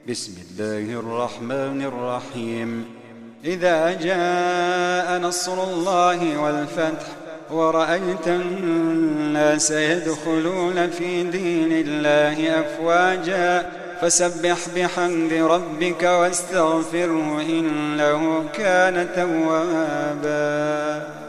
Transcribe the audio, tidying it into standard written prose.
بسم الله الرحمن الرحيم. إذا جاء نصر الله والفتح ورأيت الناس يدخلون في دين الله أفواجا فسبح بحمد ربك واستغفره إنه كان توابا.